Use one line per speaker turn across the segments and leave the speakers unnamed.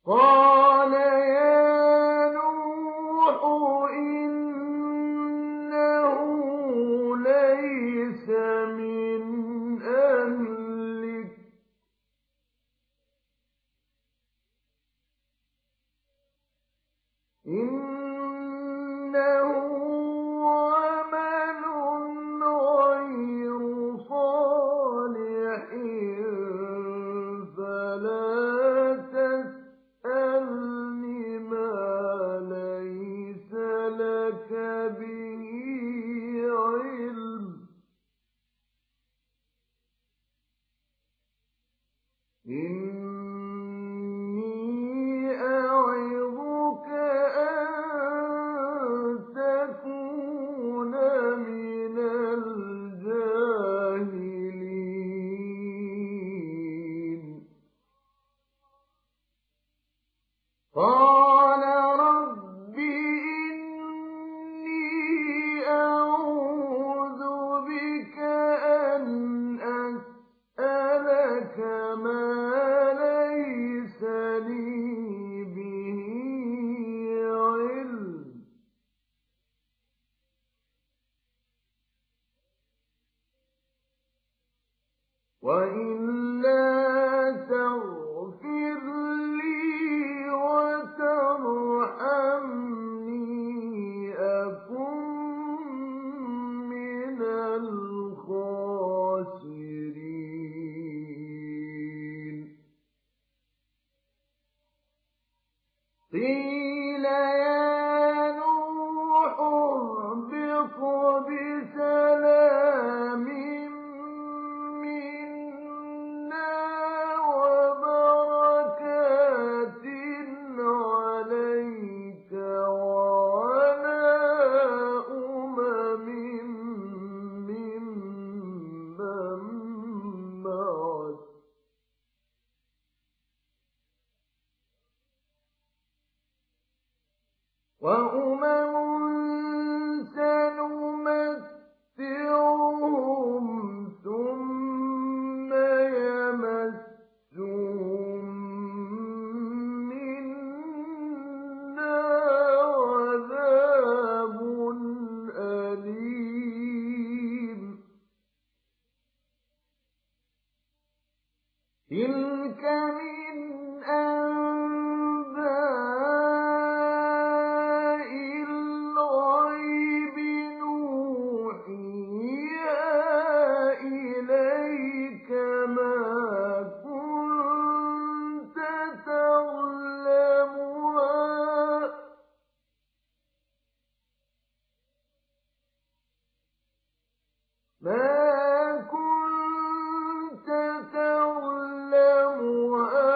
قَالَ يَا نُوحُ إِنَّهُ لَيْسَ مِنْ أَهْلِكَ ۖ إِنَّهُ عَمَلٌ غَيْرُ صَالِحٍ فَلَا تَسْأَلْنِ مَا لَيْسَ لَكَ بِهِ عِلْمٌ ۖ إِنِّي أَعِظُكَ أَن تَكُونَ مِنَ الْجَاهِلِينَ قَالَ رَبِّ إِنِّي أَعُوذُ بِكَ أَنْ أَسْأَلَكَ مَا لَيْسَ لِي بِهِ عِلْمٌ ۖ وَإِلَّا تَغْفِرْ لِي وَتَرْحَمْنِي أَكُن مِّنَ الْخَاسِرِينَ قِيلَ يَا نُوحُ اهْبِطْ بِسَلَامٍ مِّنَّا وَبَرَكَاتٍ عَلَيْكَ وَعَلَىٰ أُمَمٍ مِّمَّن مَّعَكَ ۚ وَأُمَمٌ سَنُمَتِّعُهُمْ ثُمَّ يَمَسُّهُم مِّنَّا عَذَابٌ أَلِيمٌ تِلْكَ مِنْ أَنبَاءِ الْغَيْبِ نُوحِيهَا إِلَيْكَ ۖ مَا كُنتَ تَعْلَمُهَا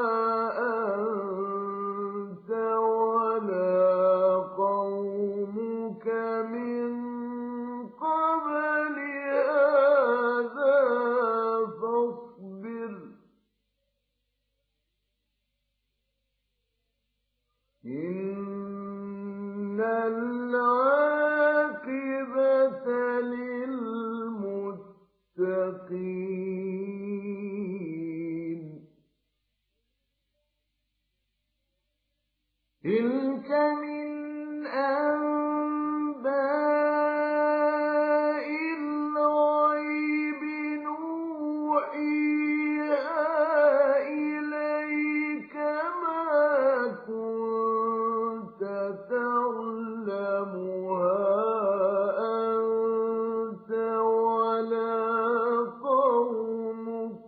أَنتَ وَلَا قَوْمُكَ مِن قَبْلِ هَٰذَا فَاصْبِرْ ۖ إِنَّ الْعَاقِبَةَ لِلْمُتَّقِينَ تِلْكَ مِنْ أَنبَاءِ الْغَيْبِ نُوحِيهَا إِلَيْكَ ۖ مَا كُنتَ تَعْلَمُهَا أَنتَ وَلَا قَوْمُكَ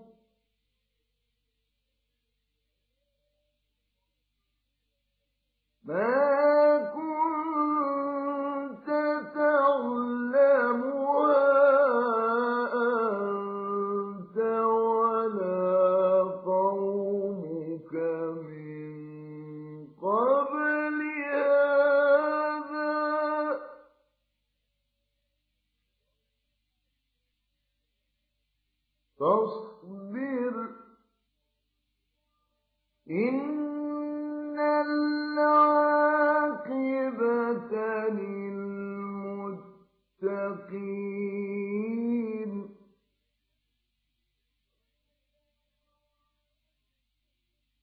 مِن قَبْلِ هَٰذَا فَاصْبِرْ ۖ إِنَّ الْعَاقِبَةَ لِلْمُتَّقِينَ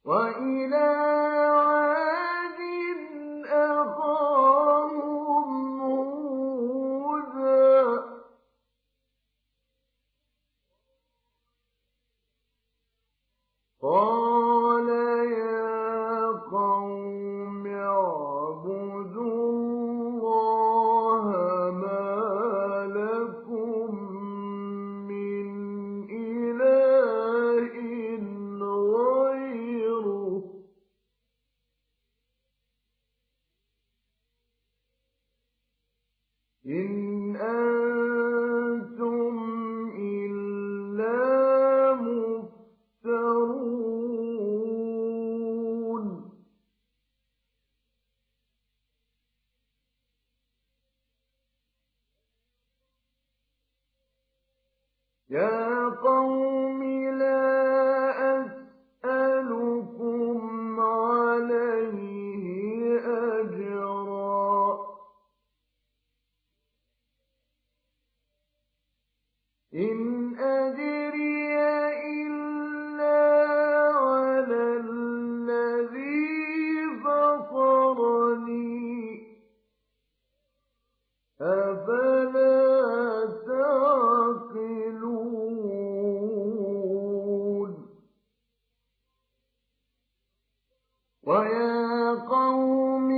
وإلى عاد أخاهم هودا قال يا قوم اعبدوا الله ما لكم من إله غيره إن أنتم إلا مفترون يا قوم لا أسألكم عليه أجرا إن أجري إلا على الذي فطرني أفلا تعقلون ويا قوم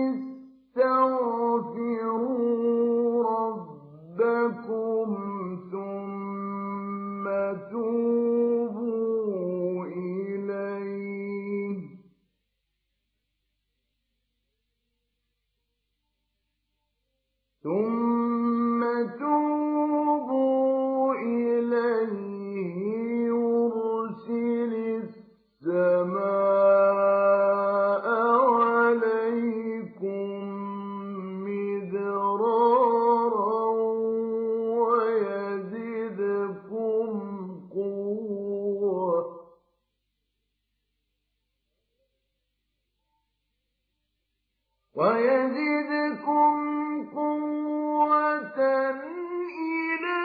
استغفروا ربكم ثم توبوا إليه يرسل السماء عليكم مدرارا ويزدكم قوة إلى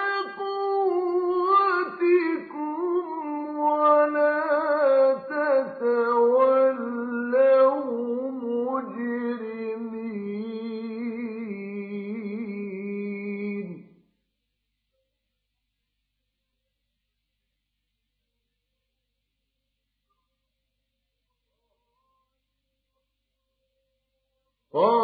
قوتكم ولا تتولوا مجرمين قال